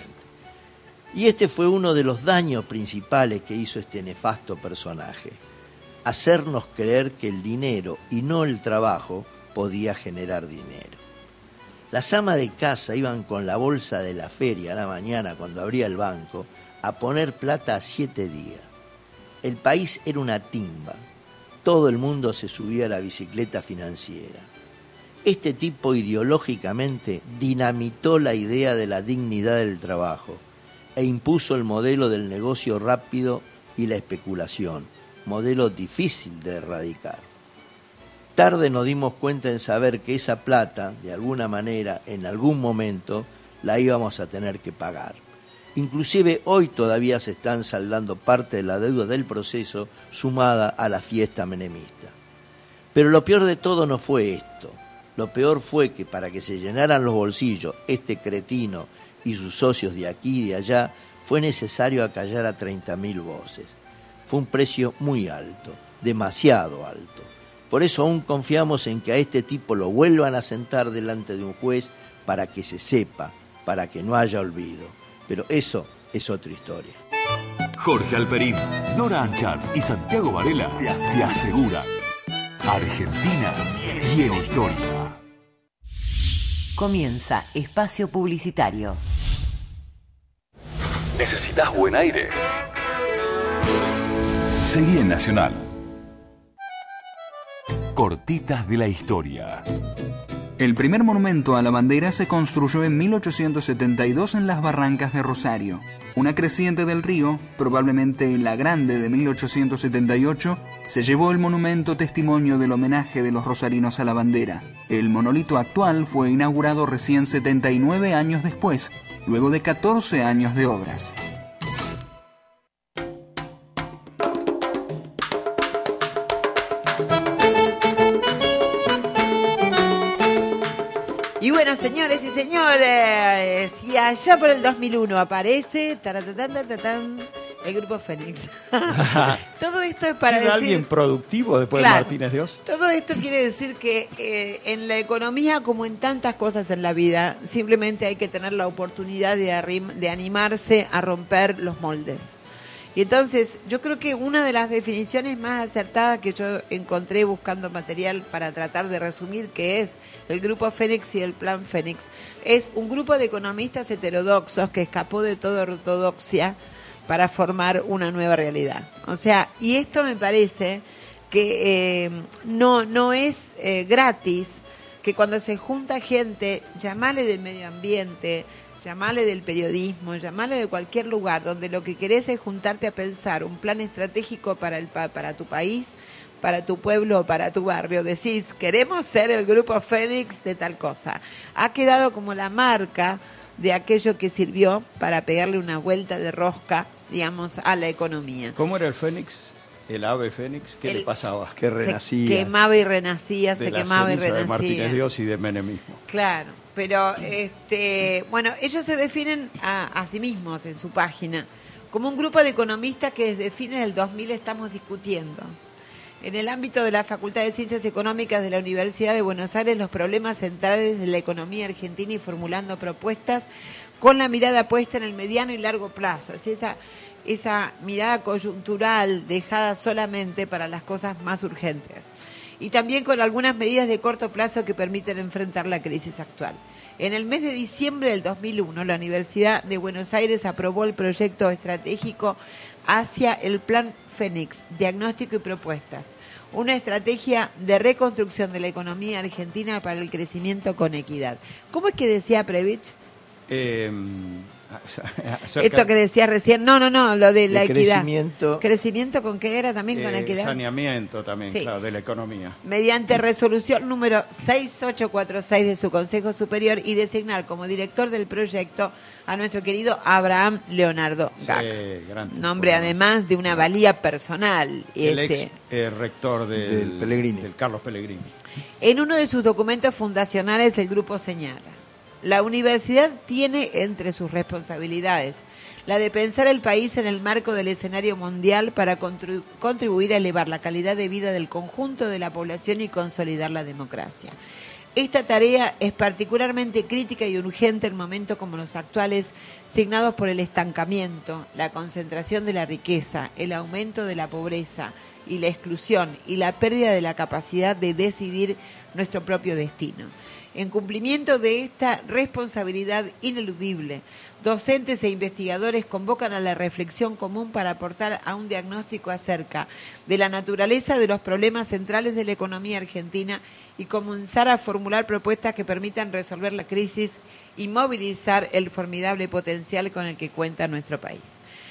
Y este fue uno de los daños principales que hizo este nefasto personaje. Hacernos creer que el dinero y no el trabajo podía generar dinero. Las amas de casa iban con la bolsa de la feria a la mañana cuando abría el banco a poner plata a 7 días. El país era una timba. Todo el mundo se subía a la bicicleta financiera. Este tipo ideológicamente dinamitó la idea de la dignidad del trabajo e impuso el modelo del negocio rápido y la especulación, modelo difícil de erradicar. Tarde nos dimos cuenta en saber que esa plata, de alguna manera, en algún momento, la íbamos a tener que pagar. Inclusive hoy todavía se están saldando parte de la deuda del proceso sumada a la fiesta menemista. Pero lo peor de todo no fue esto. Lo peor fue que para que se llenaran los bolsillos este cretino y sus socios de aquí y de allá, fue necesario acallar a 30.000 voces. Fue un precio muy alto, demasiado alto. Por eso aún confiamos en que a este tipo lo vuelvan a sentar delante de un juez para que se sepa, para que no haya olvido. Pero eso es otra historia. Jorge Alperín, Nora Anchart y Santiago Varela te aseguran: Argentina tiene historia. Comienza Espacio Publicitario. ¿Necesitas buen aire? Seguí en Nacional. Cortitas de la historia. El primer monumento a la bandera se construyó en 1872 en las Barrancas de Rosario. Una creciente del río, probablemente la Grande de 1878, se llevó el monumento testimonio del homenaje de los rosarinos a la bandera. El monolito actual fue inaugurado recién 79 años después, luego de 14 años de obras. Y bueno, señores y señores, y allá por el 2001 aparece el Grupo Fénix. Todo esto es para decir... ¿Alguien productivo después de Martínez de Oz? Todo esto quiere decir que en la economía, como en tantas cosas en la vida, simplemente hay que tener la oportunidad de animarse a romper los moldes. Y entonces, yo creo que una de las definiciones más acertadas que yo encontré buscando material para tratar de resumir qué es el Grupo Fénix y el Plan Fénix, es un grupo de economistas heterodoxos que escapó de toda ortodoxia para formar una nueva realidad. O sea, y esto me parece que no es gratis, que cuando se junta gente, llamale del medio ambiente, llamale del periodismo, llamale de cualquier lugar donde lo que querés es juntarte a pensar un plan estratégico para tu país, para tu pueblo, para tu barrio. Decís, queremos ser el Grupo Fénix de tal cosa. Ha quedado como la marca de aquello que sirvió para pegarle una vuelta de rosca, digamos, a la economía. ¿Cómo era el Fénix? El ave Fénix, ¿qué le pasaba? Que renacía. Se quemaba y renacía, de se la quemaba y ceniza renacía. De Martínez de Oz y de menemismo. Claro, pero bueno, ellos se definen a sí mismos en su página como un grupo de economistas que desde fines del 2000 estamos discutiendo. En el ámbito de la Facultad de Ciencias Económicas de la Universidad de Buenos Aires, los problemas centrales de la economía argentina y formulando propuestas con la mirada puesta en el mediano y largo plazo. Así esa mirada coyuntural dejada solamente para las cosas más urgentes. Y también con algunas medidas de corto plazo que permiten enfrentar la crisis actual. En el mes de diciembre del 2001, la Universidad de Buenos Aires aprobó el proyecto estratégico hacia el Plan Fénix, diagnóstico y propuestas, una estrategia de reconstrucción de la economía argentina para el crecimiento con equidad. ¿Cómo es que decía Prebisch? Esto que decía recién, no, lo de la equidad. ¿Crecimiento con qué era también? Con equidad. Saneamiento también, Sí. claro, de la economía. Mediante resolución número 6846 de su Consejo Superior y designar como director del proyecto a nuestro querido Abraham Leonardo Gac. Nombre además de una valía personal. El ex rector del Carlos Pellegrini. En uno de sus documentos fundacionales el grupo señala: la universidad tiene entre sus responsabilidades la de pensar el país en el marco del escenario mundial para contribuir a elevar la calidad de vida del conjunto de la población y consolidar la democracia. Esta tarea es particularmente crítica y urgente en momentos como los actuales, signados por el estancamiento, la concentración de la riqueza, el aumento de la pobreza y la exclusión y la pérdida de la capacidad de decidir nuestro propio destino. En cumplimiento de esta responsabilidad ineludible, docentes e investigadores convocan a la reflexión común para aportar a un diagnóstico acerca de la naturaleza de los problemas centrales de la economía argentina y comenzar a formular propuestas que permitan resolver la crisis y movilizar el formidable potencial con el que cuenta nuestro país.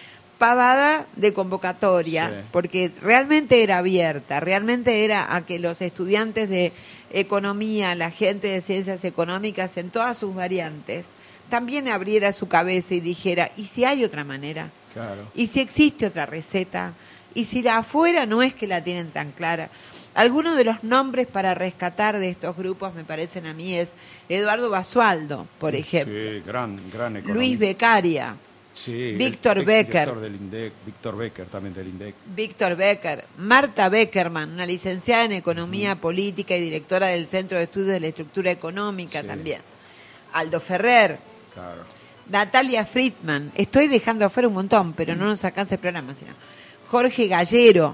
Pavada de convocatoria, sí, porque realmente era abierta, realmente era a que los estudiantes de economía, la gente de ciencias económicas en todas sus variantes, también abriera su cabeza y dijera, ¿y si hay otra manera? Claro. ¿Y si existe otra receta? ¿Y si la afuera no es que la tienen tan clara? Algunos de los nombres para rescatar de estos grupos, me parecen a mí, es Eduardo Basualdo, por ejemplo. Sí, gran economista. Luis Beccaria. Sí, Víctor Becker. Del INDEC, Víctor Becker, también del INDEC. Víctor Becker. Marta Beckerman, una licenciada en Economía Política y directora del Centro de Estudios de la Estructura Económica, sí, también. Aldo Ferrer. Claro. Natalia Friedman. Estoy dejando afuera un montón, pero no nos alcanza el programa, sino. Jorge Gallero.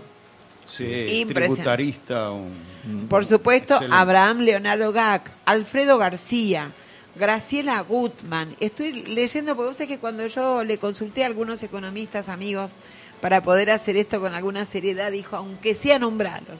Sí, tributarista. Por supuesto, excelente. Abraham Leonardo Gac, Alfredo García, Graciela Gutman. Estoy leyendo, porque vos sabés que cuando yo le consulté a algunos economistas amigos para poder hacer esto con alguna seriedad, dijo, aunque sea nombrarlos,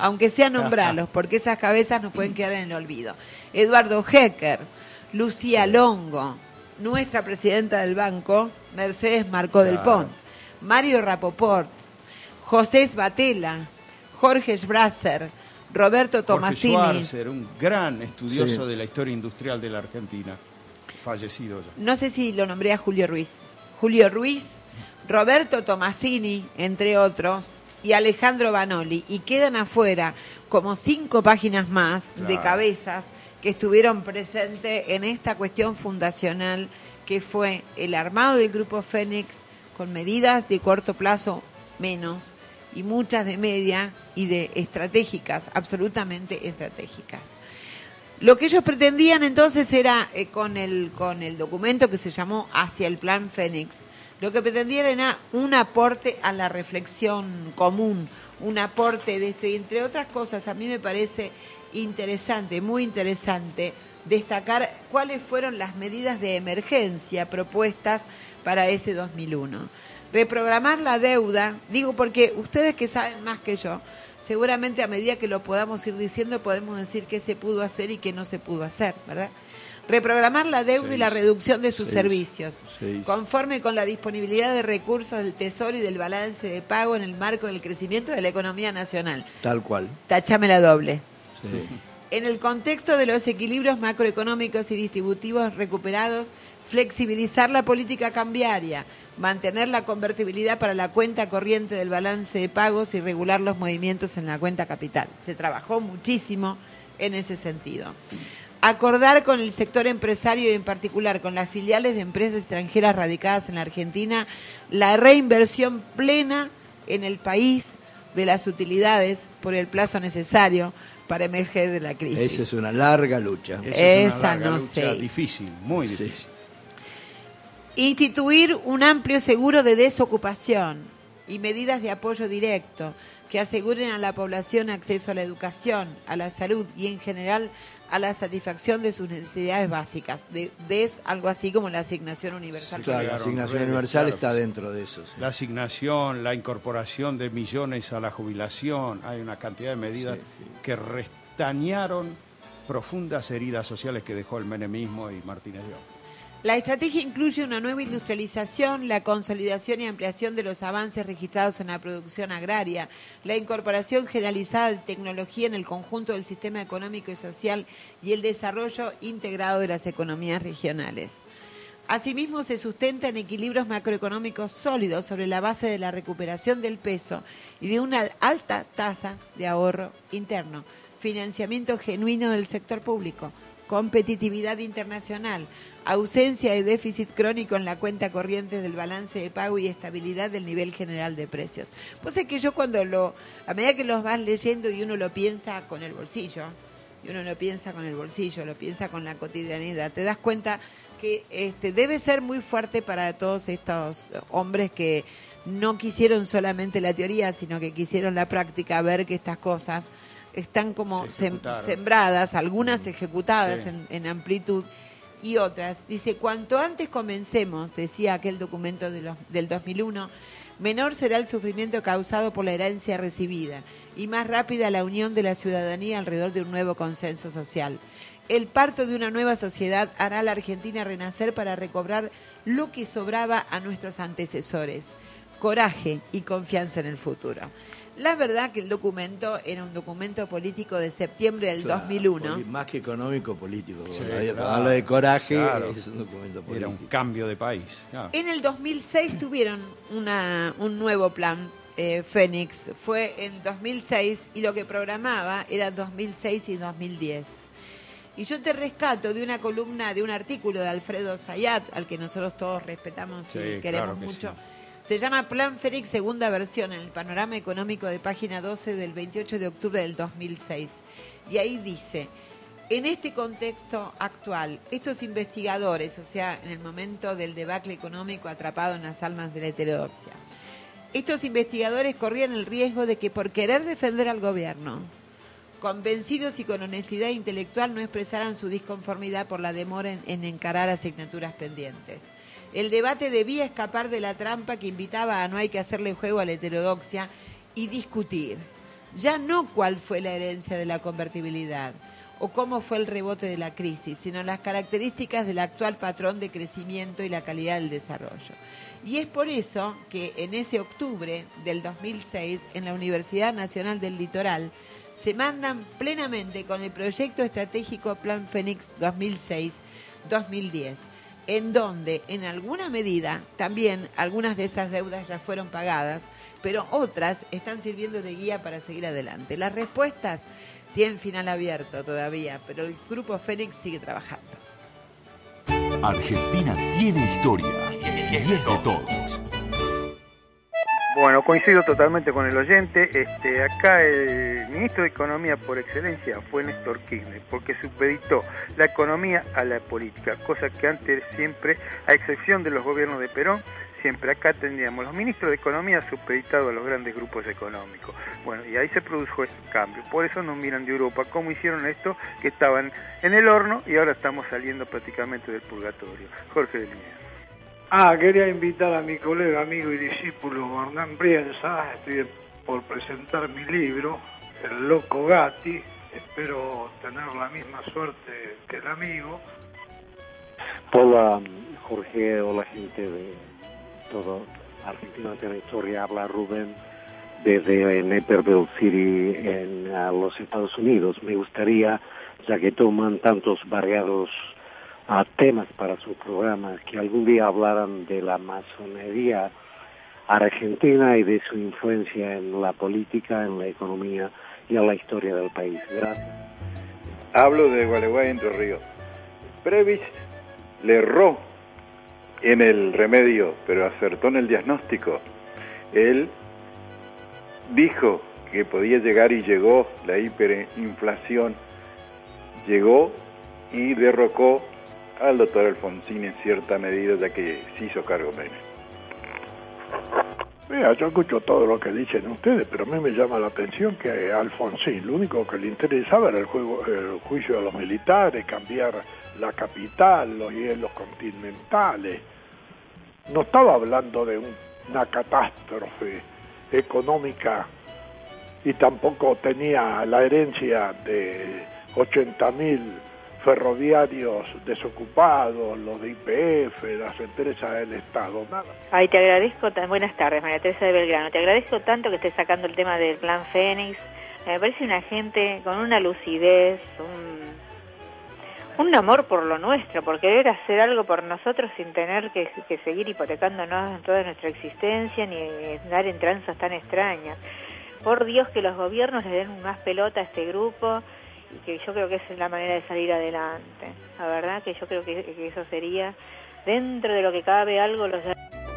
porque esas cabezas no pueden quedar en el olvido. Eduardo Hecker, Lucía Longo, nuestra presidenta del banco, Mercedes Marcó del Pont, Mario Rapoport, José Sbatella, Jorge Strasser, Roberto Tomasini. Jorge Schwarzer, un gran estudioso de la historia industrial de la Argentina, fallecido ya. No sé si lo nombré a Julio Ruiz. Julio Ruiz, Roberto Tomasini, entre otros, y Alejandro Banoli. Y quedan afuera como 5 páginas más de cabezas que estuvieron presentes en esta cuestión fundacional que fue el armado del Grupo Fénix con medidas de corto plazo menos y muchas de media y de estratégicas, absolutamente estratégicas. Lo que ellos pretendían entonces era, con el documento que se llamó Hacia el Plan Fénix, lo que pretendían era un aporte a la reflexión común, un aporte de esto, y entre otras cosas a mí me parece interesante, muy interesante, destacar cuáles fueron las medidas de emergencia propuestas para ese 2001. Reprogramar la deuda, digo porque ustedes que saben más que yo, seguramente a medida que lo podamos ir diciendo podemos decir qué se pudo hacer y qué no se pudo hacer, ¿verdad? Reprogramar la deuda y la reducción de sus servicios, conforme con la disponibilidad de recursos del Tesoro y del balance de pago en el marco del crecimiento de la economía nacional. Tal cual. Tachame la doble. Sí. En el contexto de los equilibrios macroeconómicos y distributivos recuperados, flexibilizar la política cambiaria, mantener la convertibilidad para la cuenta corriente del balance de pagos y regular los movimientos en la cuenta capital. Se trabajó muchísimo en ese sentido. Acordar con el sector empresario y en particular con las filiales de empresas extranjeras radicadas en la Argentina la reinversión plena en el país de las utilidades por el plazo necesario para emerger de la crisis. Esa es una larga lucha. Esa es una larga lucha difícil, muy difícil. Instituir un amplio seguro de desocupación y medidas de apoyo directo que aseguren a la población acceso a la educación, a la salud y en general a la satisfacción de sus necesidades básicas. Es algo así como la asignación universal. Claro, la asignación universal está dentro de eso. Sí. La asignación, la incorporación de millones a la jubilación, hay una cantidad de medidas que restañaron profundas heridas sociales que dejó el menemismo y Martínez de Oz. La estrategia incluye una nueva industrialización, la consolidación y ampliación de los avances registrados en la producción agraria, la incorporación generalizada de tecnología en el conjunto del sistema económico y social y el desarrollo integrado de las economías regionales. Asimismo, se sustentan equilibrios macroeconómicos sólidos sobre la base de la recuperación del peso y de una alta tasa de ahorro interno, financiamiento genuino del sector público, competitividad internacional, ausencia de déficit crónico en la cuenta corriente del balance de pago y estabilidad del nivel general de precios. Pues es que yo a medida que los vas leyendo y uno lo piensa con el bolsillo, lo piensa con la cotidianidad, te das cuenta que debe ser muy fuerte para todos estos hombres que no quisieron solamente la teoría, sino que quisieron la práctica, ver que estas cosas están como sembradas, algunas ejecutadas en amplitud y otras. Dice, cuanto antes comencemos, decía aquel documento del 2001, menor será el sufrimiento causado por la herencia recibida y más rápida la unión de la ciudadanía alrededor de un nuevo consenso social. El parto de una nueva sociedad hará a la Argentina renacer para recobrar lo que sobraba a nuestros antecesores, coraje y confianza en el futuro. La verdad que el documento era un documento político de septiembre del 2001. Más que económico, político. Sí, habla de coraje, es un documento político. Era un cambio de país. En el 2006 tuvieron un nuevo plan, Fénix. Fue en 2006 y lo que programaba era 2006 y 2010. Y yo te rescato de una columna, de un artículo de Alfredo Zayat, al que nosotros todos respetamos y queremos mucho. Sí. Se llama Plan Fénix, segunda versión, en el Panorama Económico de página 12 del 28 de octubre del 2006. Y ahí dice, en este contexto actual, estos investigadores, o sea, en el momento del debacle económico atrapado en las almas de la heterodoxia, estos investigadores corrían el riesgo de que por querer defender al gobierno, convencidos y con honestidad intelectual, no expresaran su disconformidad por la demora en encarar asignaturas pendientes. El debate debía escapar de la trampa que invitaba a no hay que hacerle juego a la heterodoxia y discutir, ya no cuál fue la herencia de la convertibilidad o cómo fue el rebote de la crisis, sino las características del actual patrón de crecimiento y la calidad del desarrollo. Y es por eso que en ese octubre del 2006, en la Universidad Nacional del Litoral, se mandan plenamente con el proyecto estratégico Plan Fénix 2006-2010, en donde en alguna medida también algunas de esas deudas ya fueron pagadas, pero otras están sirviendo de guía para seguir adelante. Las respuestas tienen final abierto todavía, pero el Grupo Fénix sigue trabajando. Argentina tiene historia y es de todos. Bueno, coincido totalmente con el oyente. Acá el ministro de Economía por excelencia fue Néstor Kirchner, porque supeditó la economía a la política, cosa que antes siempre, a excepción de los gobiernos de Perón, siempre acá tendríamos los ministros de Economía supeditados a los grandes grupos económicos. Bueno, y ahí se produjo este cambio. Por eso nos miran de Europa cómo hicieron esto, que estaban en el horno y ahora estamos saliendo prácticamente del purgatorio. Jorge de Liniers. Quería invitar a mi colega, amigo y discípulo Hernán Brienza. Estoy por presentar mi libro, El Loco Gatti. Espero tener la misma suerte que el amigo. Hola Jorge, hola gente de todo Argentina tiene historia. Habla Rubén desde Naperville City en los Estados Unidos. Me gustaría, ya que toman tantos variados temas para su programa, que algún día hablaran de la masonería argentina y de su influencia en la política, en la economía y en la historia del país. Gracias. Hablo de Gualeguay, Entre Ríos. Prebisch le erró en el remedio, pero acertó en el diagnóstico. Él dijo que podía llegar y llegó, la hiperinflación llegó y derrocó al doctor Alfonsín en cierta medida, ya que se hizo cargo Menem. Mira, yo escucho todo lo que dicen ustedes, pero a mí me llama la atención que a Alfonsín lo único que le interesaba era el juicio de los militares, cambiar la capital, los hielos continentales. No estaba hablando de una catástrofe económica y tampoco tenía la herencia de 80.000 ferroviarios desocupados, los de YPF, las empresas del Estado, nada. Ay, te agradezco, buenas tardes, María Teresa de Belgrano, te agradezco tanto que estés sacando el tema del Plan Fénix. Me parece una gente con una lucidez, un amor por lo nuestro, por querer hacer algo por nosotros sin tener que seguir hipotecándonos en toda nuestra existencia ni dar en tranzas tan extrañas. Por Dios, que los gobiernos le den más pelota a este grupo, y que yo creo que esa es la manera de salir adelante. La verdad que yo creo que eso sería, dentro de lo que cabe, algo los...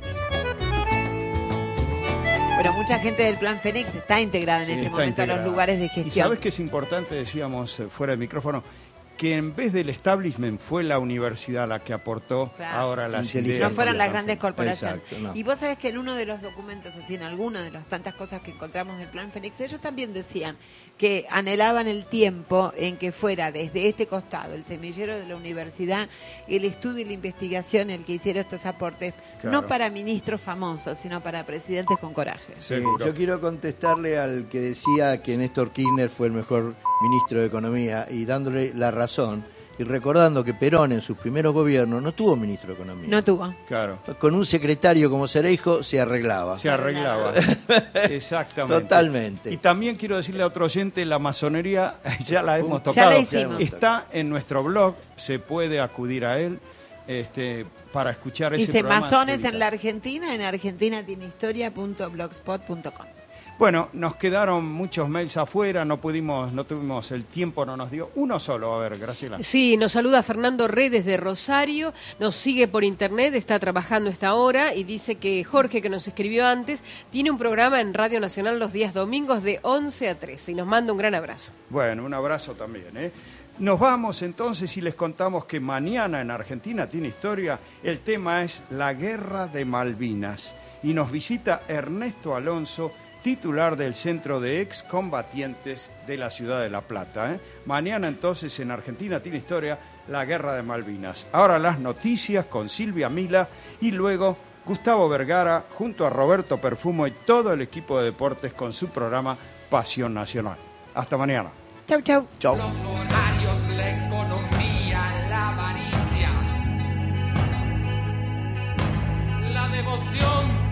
Bueno, mucha gente del Plan Fénix está integrada en este momento en los lugares de gestión. Y sabes que es importante, decíamos fuera de micrófono, que en vez del establishment fue la universidad la que aportó ahora las ideas. No fueron las grandes corporaciones. Exacto, no. Y vos sabés que en uno de los documentos, así en alguna de las tantas cosas que encontramos del Plan Fénix, ellos también decían que anhelaban el tiempo en que fuera desde este costado, el semillero de la universidad, el estudio y la investigación el que hiciera estos aportes, no para ministros famosos, sino para presidentes con coraje. Yo quiero contestarle al que decía que Néstor Kirchner fue el mejor ministro de Economía y dándole la razón y recordando que Perón en sus primeros gobiernos no tuvo ministro de Economía. No tuvo. Claro. Con un secretario como Cereijo se arreglaba. Se arreglaba. Exactamente. Totalmente. Y también quiero decirle a otro oyente, la masonería ya la hemos tocado. Ya la hicimos. Está en nuestro blog, se puede acudir a él para escuchar ese programa. Dice masones en la Argentina, en argentinatienehistoria.blogspot.com. Bueno, nos quedaron muchos mails afuera, no tuvimos el tiempo, no nos dio. Uno solo, a ver, Graciela. Sí, nos saluda Fernando Rey desde Rosario, nos sigue por internet, está trabajando esta hora y dice que Jorge, que nos escribió antes, tiene un programa en Radio Nacional los días domingos de 11 a 13 y nos manda un gran abrazo. Bueno, un abrazo también, ¿eh? Nos vamos entonces y les contamos que mañana en Argentina tiene historia, el tema es la Guerra de Malvinas y nos visita Ernesto Alonso, titular del Centro de Excombatientes de la Ciudad de La Plata. Mañana entonces en Argentina tiene historia la Guerra de Malvinas. Ahora las noticias con Silvia Mila y luego Gustavo Vergara junto a Roberto Perfumo y todo el equipo de deportes con su programa Pasión Nacional. Hasta mañana. Chau, chau. Chau. Los horarios, la economía, la avaricia, la devoción